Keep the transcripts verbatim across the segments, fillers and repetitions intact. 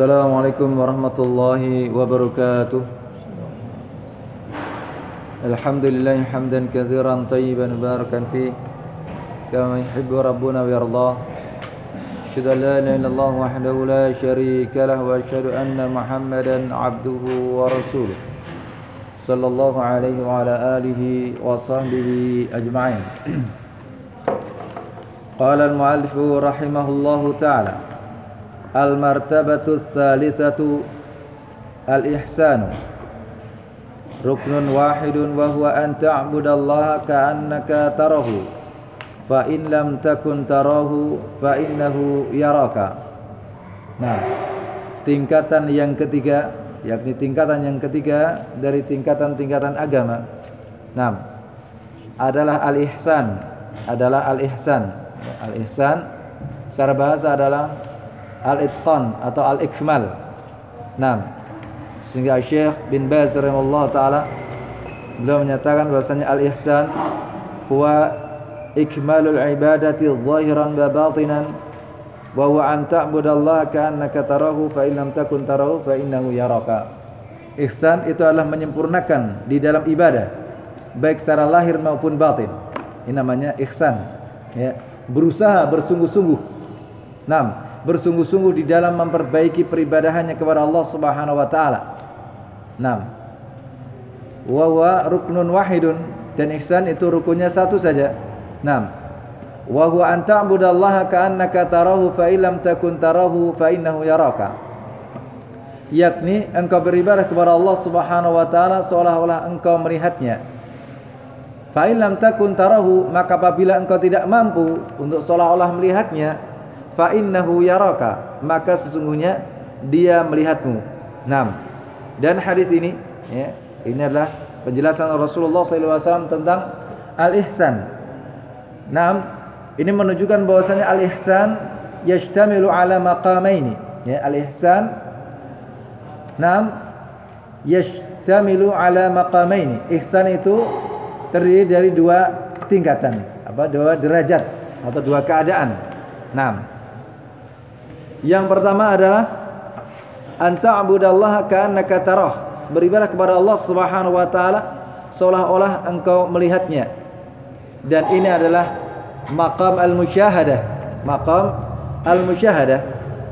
Assalamualaikum warahmatullahi wabarakatuh. Alhamdulillah hamdan katsiran tayyiban mubarakan fi kama yuhibbu rabbuna wa yardah. Asyhadu an la ilaha illallah wahdahu la syarika lah wa asyhadu anna Muhammadan abduhu wa rasuluh. Sallallahu alaihi wa ala alihi wa sahbihi ajma'in. Qala al-mu'allif rahimahullahu ta'ala al-martabatu ats-tsalitsatu al-ihsanu ruknun wahidun wa huwa an ta'budallaha ka'annaka tarahu fa in lam takun tarahu fa innahu yaraka. Nah, tingkatan yang ketiga, yakni tingkatan yang ketiga dari tingkatan-tingkatan agama. Nah, adalah al-ihsan, adalah al-ihsan. Al-ihsan secara bahasa adalah al-itqan atau al-ikmal. Nah, sehingga Syekh bin Baz rahimahullah ta'ala beliau menyatakan bahwasanya al-ihsan huwa ikmalul ibadati zahiran wa batinan wa huwa an ta'budallaha ka'annaka tarahu fa in lam takun tarahu fa innahu yaraka. Ihsan itu adalah menyempurnakan di dalam ibadah baik secara lahir maupun batin. Ini namanya ihsan, ya, berusaha bersungguh-sungguh. Nah, bersungguh-sungguh di dalam memperbaiki peribadahannya kepada Allah Subhanahu wa taala. Naam. Wa huwa ruknun wahidun, dan ihsan itu rukunnya satu saja. Naam. Wa huwa an ta'budallaha ka'annaka tarahu fa illam takun tarahu fa innahu yaraka. Yakni engkau beribadah kepada Allah Subhanahu wa taala seolah-olah engkau melihatnya. Fa illam takun tarahu, maka apabila engkau tidak mampu untuk seolah-olah melihatnya, fa innahu yaraka, maka sesungguhnya dia melihatmu. Naam. Dan hadis ini, ya, ini adalah penjelasan Rasulullah sallallahu alaihi wasallam tentang al-ihsan. Naam, ini menunjukkan bahwasanya al-ihsan yashtamilu ala maqamaini. Ya, al-ihsan, naam, yashtamilu ala maqamaini. Ihsan itu terdiri dari dua tingkatan, apa? Dua derajat atau dua keadaan. Naam. Yang pertama adalah an ta'budallaha ka'annaka tarah, beribadah kepada Allah Subhanahu wa taala seolah-olah engkau melihatnya. Dan ini adalah maqam al-musyahadah. Maqam al-musyahadah.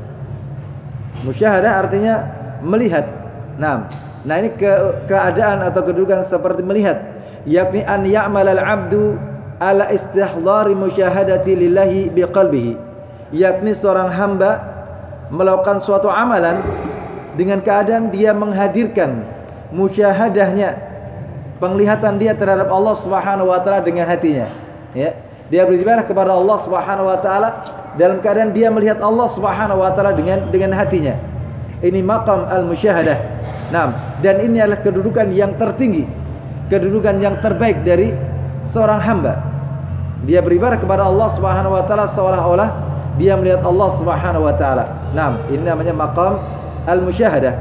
Musyahadah artinya melihat. Nah, nah ini ke, keadaan atau kedudukan seperti melihat, yakni an ya'mal al-'abdu ala istihdari musyahadati lillahi biqalbihi, yakni seorang hamba melakukan suatu amalan dengan keadaan dia menghadirkan musyahadahnya, penglihatan dia terhadap Allah Subhanahu wa taala dengan hatinya. Ya, dia beribadah kepada Allah Subhanahu wa taala dalam keadaan dia melihat Allah Subhanahu wa taala dengan dengan hatinya. Ini maqam al-musyahadah. Nah, dan ini adalah kedudukan yang tertinggi, kedudukan yang terbaik dari seorang hamba. Dia beribadah kepada Allah Subhanahu wa taala seolah-olah dia melihat Allah Subhanahu wa taala. Naam, ini namanya maqam al-musyahadah.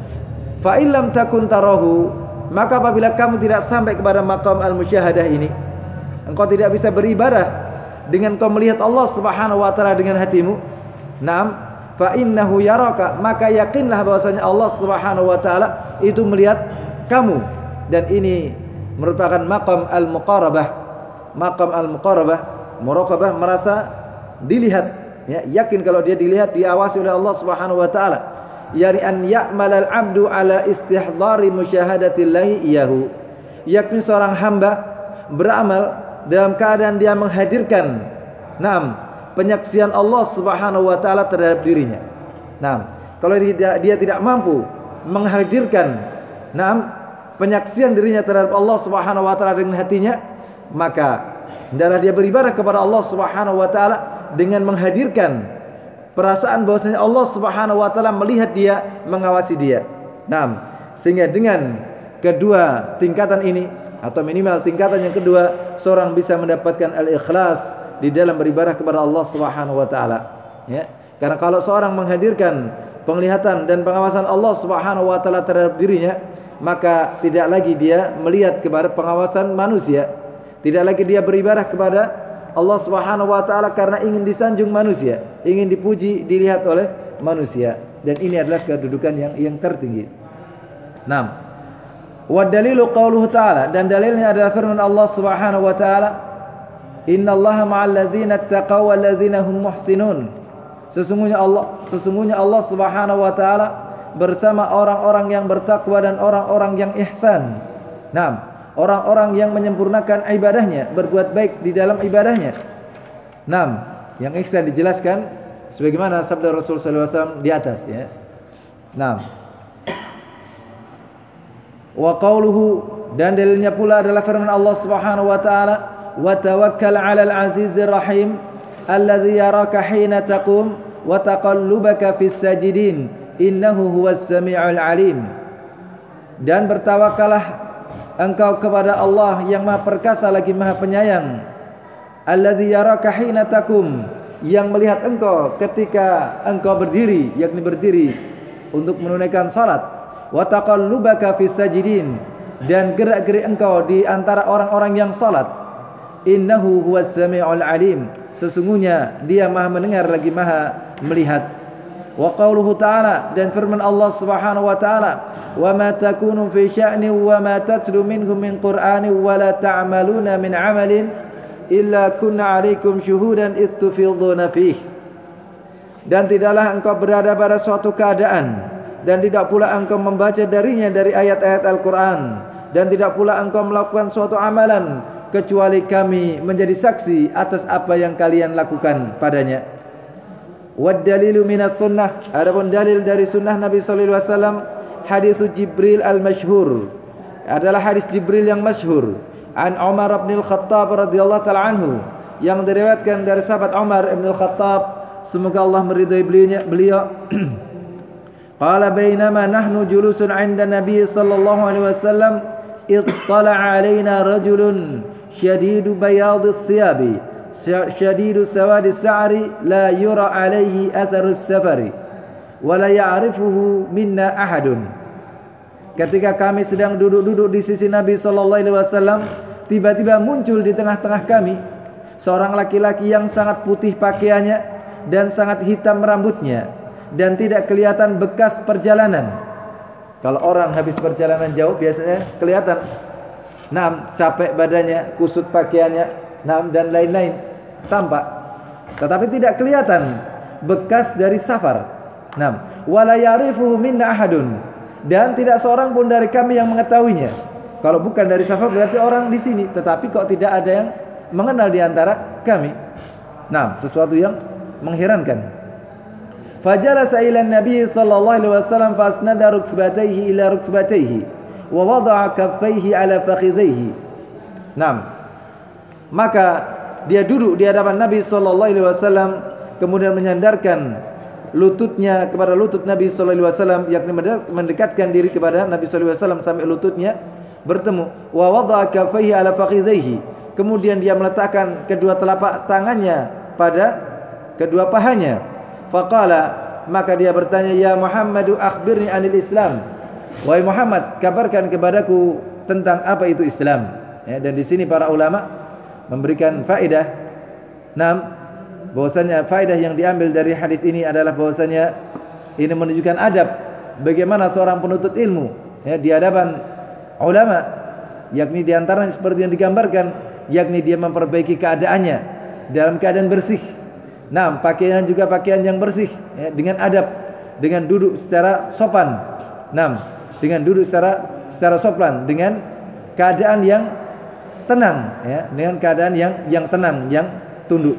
Fa illam takun tarahu, maka apabila kamu tidak sampai kepada maqam al-musyahadah ini, engkau tidak bisa beribadah dengan kau melihat Allah Subhanahu wa taala dengan hatimu. Naam, fa innahu yaraka, maka yakinlah bahwasanya Allah Subhanahu wa taala itu melihat kamu. Dan ini merupakan maqam al-muqarabah. Maqam al-muqarabah, muraqabah, merasa dilihat. Ya, yakin kalau dia dilihat, diawasi oleh Allah Subhanahu wa taala. Yani an ya'mal al-'abdu ala istihdari musyahadatillahi iyahu. Yakni seorang hamba beramal dalam keadaan dia menghadirkan, naam, penyaksian Allah Subhanahu wa taala terhadap dirinya. Naam, kalau dia, dia tidak mampu menghadirkan, naam, penyaksian dirinya terhadap Allah Subhanahu wa taala dengan hatinya, maka hendaklah dia beribadah kepada Allah Subhanahu wa taala dengan menghadirkan perasaan bahwasanya Allah Subhanahu wa taala melihat dia, mengawasi dia. Naam, sehingga dengan kedua tingkatan ini atau minimal tingkatan yang kedua, seorang bisa mendapatkan al-ikhlas di dalam beribadah kepada Allah Subhanahu wa taala. Ya, karena kalau seorang menghadirkan penglihatan dan pengawasan Allah Subhanahu wa taala terhadap dirinya, maka tidak lagi dia melihat kepada pengawasan manusia, tidak lagi dia beribadah kepada Allah Subhanahu wa taala karena ingin disanjung manusia, ingin dipuji, dilihat oleh manusia. dan ini adalah kedudukan yang yang tertinggi. Naam. Wa dalilu qauluhu ta'ala, dan dalilnya adalah firman Allah Subhanahu wa taala, innallaha ma'al ladzina taqaw wal ladzina hum muhsinun. Sesungguhnya Allah, sesungguhnya Allah Subhanahu wa taala bersama orang-orang yang bertakwa dan orang-orang yang ihsan. Naam, orang-orang yang menyempurnakan ibadahnya, berbuat baik di dalam ibadahnya. Naam, yang ihsan dijelaskan sebagaimana sabda Rasul sallallahu alaihi wasallam di atas ya. Naam. Wa qauluhu, dan dalilnya pula adalah firman Allah Subhanahu wa taala, wa tawakkal 'alal 'azizir rahim alladzi yaraka hina taqum wa taqallubaka fis sajidin innahu huwas samiul alim. Dan bertawakallah engkau kepada Allah yang Maha Perkasa lagi Maha Penyayang, alladzi yaraka hina taqum, yang melihat engkau ketika engkau berdiri, yakni berdiri untuk menunaikan salat, wa taqallubaka fis sajidin, dan gerak-gerik engkau di antara orang-orang yang salat, innahu huwas samiul alim, sesungguhnya dia Maha mendengar lagi Maha melihat. Wa qauluhu ta'ala, dan firman Allah Subhanahu wa ta'ala, wa ma takunu fi sya'ni wa ma tatlu minhu min qur'ani wa la ta'maluna min 'amalin illa kunna 'alaikum syuhudan id tufiduna fih. Dan tidaklah engkau berada pada suatu keadaan, dan tidak pula engkau membaca darinya dari ayat-ayat Al-Quran, dan tidak pula engkau melakukan suatu amalan kecuali kami menjadi saksi atas apa yang kalian lakukan padanya. Wad dalilu minas sunnah, adapun dalil dari sunnah Nabi sallallahu alaihi wasallam, hadis Jibril al-masyhur, adalah hadis Jibril yang masyhur, an Umar bin Al-Khattab radhiyallahu ta'ala anhu, yang diriwayatkan dari sahabat Umar bin Al-Khattab, semoga Allah meridhai beliau, beliau qala bainama nahnu julusun 'inda Nabi sallallahu alaihi wasallam ittala'a 'alaina rajulun syadidu bayadhi thiyabi syadidu sawadi sa'ri la yura 'alaihi atharu safari wa la ya'rifuhu minna ahadun. Ketika kami sedang duduk-duduk di sisi Nabi sallallahu alaihi wasallam, tiba-tiba muncul di tengah-tengah kami seorang laki-laki yang sangat putih pakaiannya dan sangat hitam rambutnya, dan tidak kelihatan bekas perjalanan. Kalau orang habis perjalanan jauh biasanya kelihatan, naam, capek badannya, kusut pakaiannya, naam, dan lain-lain tampak, tetapi tidak kelihatan bekas dari safar. Naam, wala ya'rifuhu minna ahadun, dan tidak seorang pun dari kami yang mengetahuinya. Kalau bukan dari safar berarti orang di sini, tetapi kok tidak ada yang mengenal di antara kami. Naam, sesuatu yang mengherankan. Fajalasa ila Nabi sallallahu alaihi wasallam fasnada rukbatayhi ila rukbatayhi wa wada'a kaffayhi ala fakhidhayhi. Naam. Maka dia duduk di hadapan Nabi sallallahu alaihi wasallam, kemudian menyandarkan lututnya kepada lutut Nabi sallallahu alaihi wasallam, yakni mendekatkan diri kepada Nabi sallallahu alaihi wasallam sampai lututnya bertemu. Wa wada'a kaffayhi ala fakhidhayhi. Kemudian dia meletakkan kedua telapak tangannya pada kedua pahanya. Faqala, maka dia bertanya, ya Muhammadu akhbirni anil Islam. Wahai Muhammad, kabarkan kepadaku tentang apa itu Islam. Ya, dan di sini para ulama memberikan faedah. Naam, bahwasanya faedah yang diambil dari hadis ini adalah bahwasanya ini menunjukkan adab bagaimana seorang penuntut ilmu ya, di hadapan ulama, yakni di antaranya seperti yang digambarkan, yakni dia memperbaiki keadaannya dalam keadaan bersih. Nah, pakaian juga pakaian yang bersih ya, dengan adab, dengan duduk secara sopan. Nah, dengan duduk secara secara sopan, dengan keadaan yang tenang ya, dengan keadaan yang yang tenang, yang tunduk.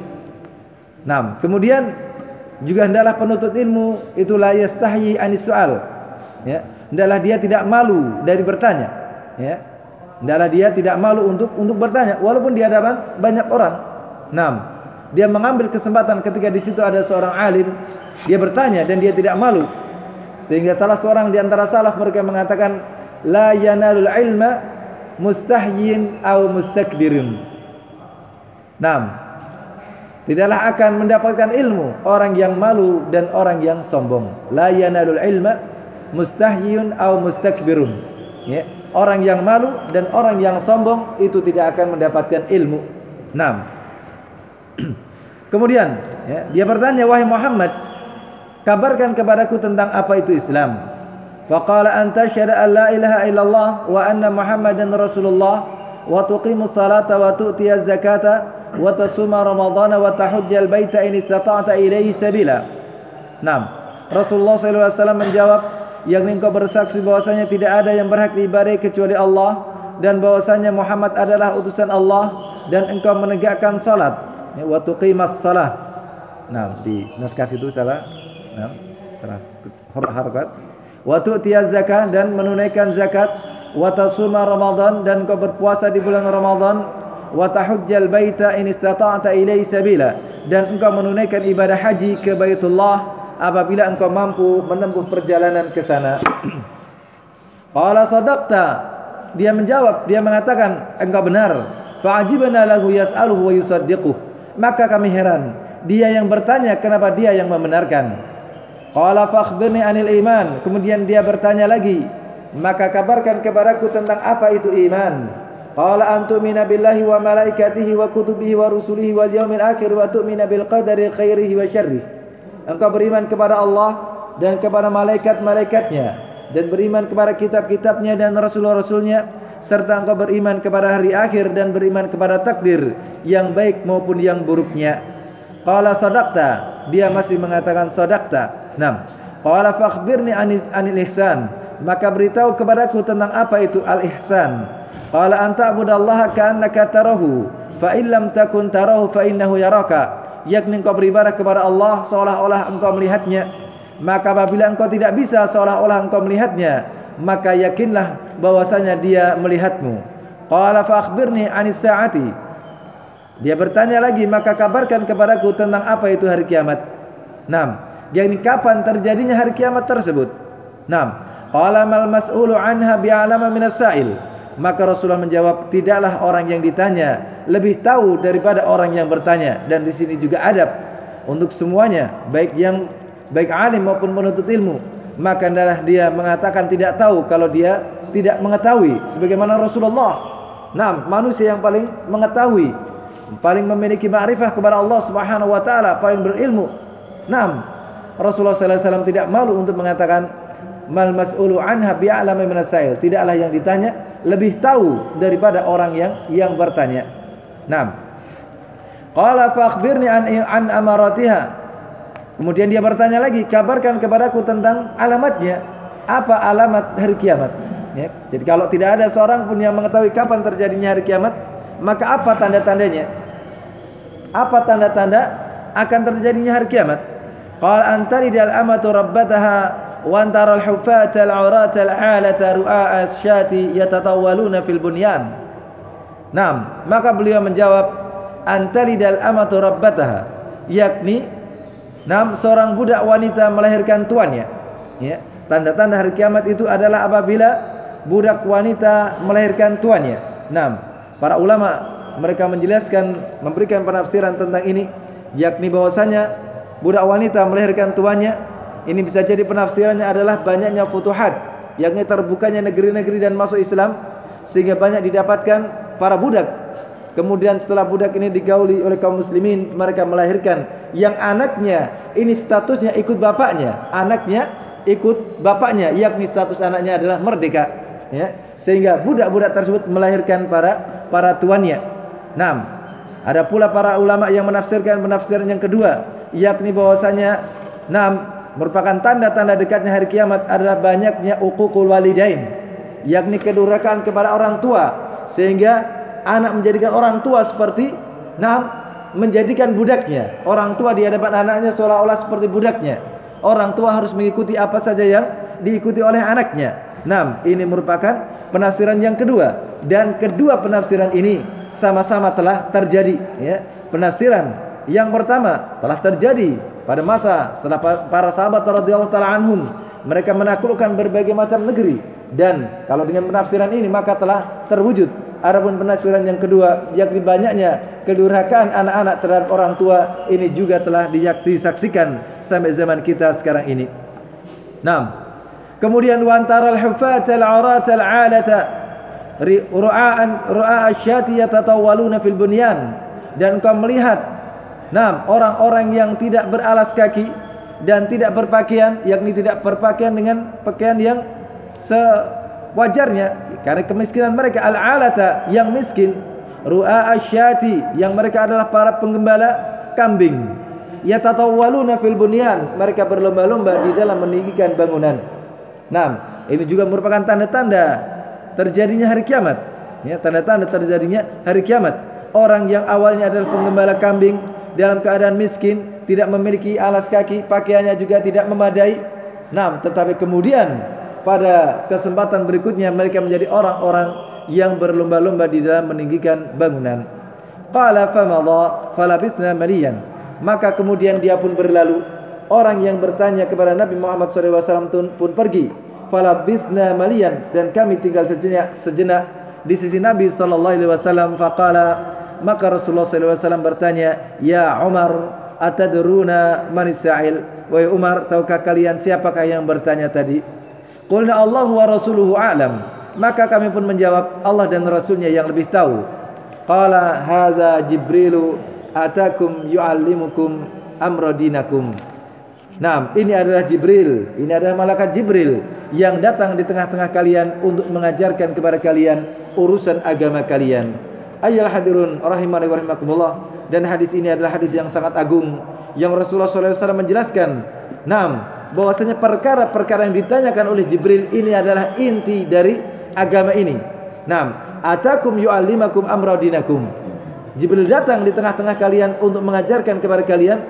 Nah, kemudian juga hendaklah penuntut ilmu itu la yastahyi anis soal ya, hendaklah dia tidak malu dari bertanya ya. Hendaklah dia tidak malu untuk untuk bertanya walaupun di hadapan banyak orang. Nah, dia mengambil kesempatan ketika di situ ada seorang alim, dia bertanya dan dia tidak malu. Sehingga salah seorang di antara salaf mereka mengatakan, la yanalul ilma mustahyin aw mustakbirun. Naam, tidaklah akan mendapatkan ilmu orang yang malu dan orang yang sombong. La yanalul ilma mustahyun aw mustakbirun. Ya, orang yang malu dan orang yang sombong itu tidak akan mendapatkan ilmu. Naam. Kemudian ya, dia bertanya, wahai Muhammad, kabarkan kepadaku tentang apa itu Islam. Faqala anta syahada an la ilaha illallah wa anna Muhammadan Rasulullah wa tuqimus salata wa tu'tiyaz zakata wa tasuma ramadhana wa tahujjal baita in istata'ta ilaihi sabila. Naam. Rasulullah sallallahu alaihi wasallam menjawab, yang engkau bersaksi bahwasanya tidak ada yang berhak diibadahi kecuali Allah dan bahwasanya Muhammad adalah utusan Allah, dan engkau menegakkan salat wa tuqimas salah. Nah, di naskah itu salah. Nah, salah harakat. Wa tu'tiyaz zakat, dan menunaikan zakat, wa tasuma Ramadan, dan engkau berpuasa di bulan Ramadan, wa tahujjal baita in istata'ta ilaihi sabila, dan engkau menunaikan ibadah haji ke Baitullah apabila engkau mampu menempuh perjalanan ke sana. Qala sadaqta, dia menjawab, dia mengatakan engkau benar. Fa'ajibna lahu yas'aluhu wa yusaddiquh, maka kami heran, dia yang bertanya kenapa dia yang membenarkan. Qala fakhbirni anil iman, kemudian dia bertanya lagi, maka kabarkan kepadaku tentang apa itu iman. Qala antu'mina billahi wa malaikatihi wa kutubihi wa rusulihi wal yaumil akhir wa tu'mina bil qadari khairihi wa syarrih. Engkau beriman kepada Allah dan kepada malaikat-malaikatnya, dan beriman kepada kitab-kitabnya dan rasul-rasulnya, serta engkau beriman kepada hari akhir dan beriman kepada takdir yang baik maupun yang buruknya. Qala sadaqta, dia masih mengatakan sadaqta. Naam. Qala fakhbirni anil ihsan, maka beritahu kepadaku tentang apa itu al-ihsan. Qala anta abudallaha ka'annaka tarahu, fa in lam takun tarahu fa innahu yaraka, yakni engkau beribadah kepada Allah seolah-olah engkau melihatnya. Maka apabila engkau tidak bisa seolah-olah engkau melihatnya, maka yakinlah bahwasanya dia melihatmu. Qala fa akhbirni anis saati, dia bertanya lagi, maka kabarkan kepadaku tentang apa itu hari kiamat. Naam, yakni kapan terjadinya hari kiamat tersebut. Naam. Qala mal mas'ulu anha bi'alama minas sa'il, maka Rasulullah menjawab, tidaklah orang yang ditanya lebih tahu daripada orang yang bertanya. Dan di sini juga adab untuk semuanya, baik yang baik alim maupun penuntut ilmu. Maka adalah dia mengatakan tidak tahu kalau dia tidak mengetahui, sebagaimana Rasulullah. Naam, manusia yang paling mengetahui, paling memiliki ma'rifah kepada Allah Subhanahu wa taala, paling berilmu. Naam, Rasulullah sallallahu alaihi wasallam tidak malu untuk mengatakan mal mas'ulu anha bi'alama minas sa'il, tidaklah yang ditanya lebih tahu daripada orang yang yang bertanya. Naam. Qala fa akhbirni an an amaratiha, kemudian dia bertanya lagi, kabarkan kepadaku tentang alamatnya. Apa alamat hari kiamat? Ya. Jadi kalau tidak ada seorang pun yang mengetahui kapan terjadinya hari kiamat, maka apa tanda-tandanya? Apa tanda-tanda akan terjadinya hari kiamat? Qala antaridal amatu rabbataha wa antara al-hufata al-'urata al-'alata ru'a asyati yatatawwaluna fil bunyan. Naam, maka beliau menjawab, antaridal amatu rabbataha, yakni naam, seorang budak wanita melahirkan tuannya. Ya, tanda-tanda hari kiamat itu adalah apabila budak wanita melahirkan tuannya. Naam, para ulama mereka menjelaskan, memberikan penafsiran tentang ini, yakni bahwasanya budak wanita melahirkan tuannya, ini bisa jadi penafsirannya adalah banyaknya futuhat, yakni terbukanya negeri-negeri dan masuk Islam, sehingga banyak didapatkan para budak. Kemudian setelah budak ini digauli oleh kaum muslimin, mereka melahirkan yang anaknya ini statusnya ikut bapaknya, anaknya ikut bapaknya, yakni status anaknya adalah merdeka. Ya, sehingga budak-budak tersebut melahirkan para para tuannya. Naam, ada pula para ulama yang menafsirkan penafsiran yang kedua, yakni bahwasanya naam, merupakan tanda-tanda dekatnya hari kiamat adalah banyaknya uququl walidain, yakni kedurhakaan kepada orang tua, sehingga anak menjadikan orang tua seperti naam, menjadikan budaknya. Orang tua di hadapan anaknya seolah-olah seperti budaknya. Orang tua harus mengikuti apa saja yang diikuti oleh anaknya. Naam, ini merupakan penafsiran yang kedua, dan kedua penafsiran ini sama-sama telah terjadi. Ya, penafsiran yang pertama telah terjadi pada masa setelah para sahabat radhiyallahu taala anhum, mereka menaklukkan berbagai macam negeri, dan kalau dengan penafsiran ini maka telah terwujud. Adapun penafsiran yang kedua, yakni banyaknya kedurhakaan anak-anak terhadap orang tua, ini juga telah disaksikan sampai zaman kita sekarang ini. Naam. Kemudian wantaral hufat al-'urat al-'alata ru'aan ru'a asyati yatatawwaluna fil bunyan, dan kau melihat naam, orang-orang yang tidak beralas kaki, dan tidak berpakaian, yakni tidak berpakaian dengan pakaian yang sewajarnya karena kemiskinan mereka. Al-alata, yang miskin. Ru'a asyati, yang mereka adalah para penggembala kambing. Yatatawwaluna fil bunyan, mereka berlomba-lomba di dalam meninggikan bangunan. Nah, ini juga merupakan tanda-tanda terjadinya hari kiamat. Ya, tanda-tanda terjadinya hari kiamat. Orang yang awalnya adalah penggembala kambing dalam keadaan miskin, tidak memiliki alas kaki, pakaiannya juga tidak memadai. Nah, tetapi kemudian pada kesempatan berikutnya mereka menjadi orang-orang yang berlomba-lomba di dalam meninggikan bangunan. Qala famadha falabithna maliyan, maka kemudian dia pun berlalu. Orang yang bertanya kepada Nabi Muhammad shallallahu alaihi wasallam pun pergi. Falabithna maliyan, dan kami tinggal sejenak, sejenak di sisi Nabi sallallahu alaihi wasallam. Faqala, maka Rasulullah sallallahu alaihi wasallam bertanya, ya Umar, atadruna manis sa'il? Wahai Umar, tahukah kalian siapakah yang bertanya tadi? Qulna Allahu wa rasuluhu a'lam. Maka kami pun menjawab, Allah dan Rasulnya yang lebih tahu. Qala hadza Jibrilu atakum yu'allimukum amra dinakum. Nah, ini adalah Jibril, ini adalah malaikat Jibril yang datang di tengah-tengah kalian untuk mengajarkan kepada kalian urusan agama kalian. Ayyuhal hadirun rahimani wa rahimakumullah. Dan hadis ini adalah hadis yang sangat agung yang Rasulullah shallallahu alaihi wasallam menjelaskan. Naam, bahwasanya perkara-perkara yang ditanyakan oleh Jibril ini adalah inti dari agama ini. Naam, atakum yu'allimakum amra dinakum. Jibril datang di tengah-tengah kalian untuk mengajarkan kepada kalian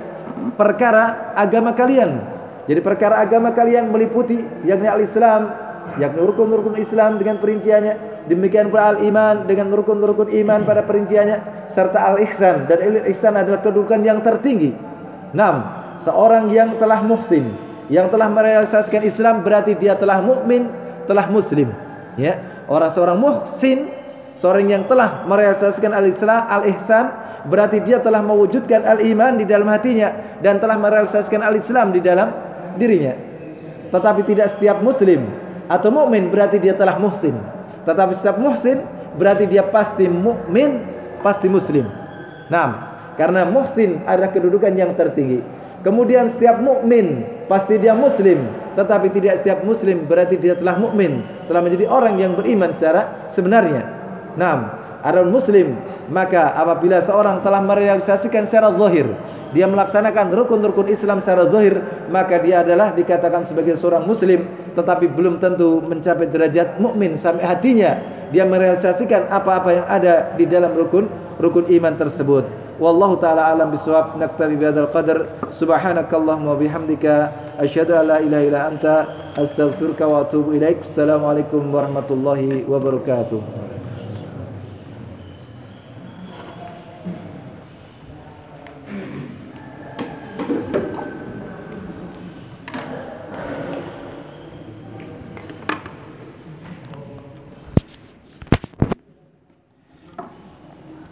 perkara agama kalian. Jadi perkara agama kalian meliputi yakni al-Islam, yakni rukun-rukun Islam dengan perinciannya, demikian pula al-iman dengan rukun-rukun iman pada perinciannya, serta al-ihsan. Dan al-ihsan adalah kedudukan yang tertinggi. Naam, seorang yang telah muhsin, yang telah merealisasikan Islam, berarti dia telah mukmin, telah muslim. Ya, orang seorang muhsin, seorang yang telah merealisasikan al-Islam, al-ihsan, berarti dia telah mewujudkan al-iman di dalam hatinya dan telah merealisasikan al-Islam di dalam dirinya. Tetapi tidak setiap muslim atau mukmin berarti dia telah muhsin. Tetapi setiap muhsin berarti dia pasti mukmin, pasti muslim. Nah, karena muhsin adalah kedudukan yang tertinggi. Kemudian setiap mukmin pasti dia muslim, tetapi tidak setiap muslim berarti dia telah mukmin, telah menjadi orang yang beriman secara sebenarnya. Naam, adapun muslim, maka apabila seorang telah merealisasikan secara zahir, dia melaksanakan rukun-rukun Islam secara zahir, maka dia adalah dikatakan sebagai seorang muslim, tetapi belum tentu mencapai derajat mukmin sampai hatinya dia merealisasikan apa-apa yang ada di dalam rukun rukun iman tersebut. Wallahu ta'ala alam bisawab. Naktabi bihadzal qadar. Subhanakallahumma wa bihamdika asyhadu an la ilaha illa anta astaghfiruka wa atubu ilaik. Assalamualaikum warahmatullahi wabarakatuh.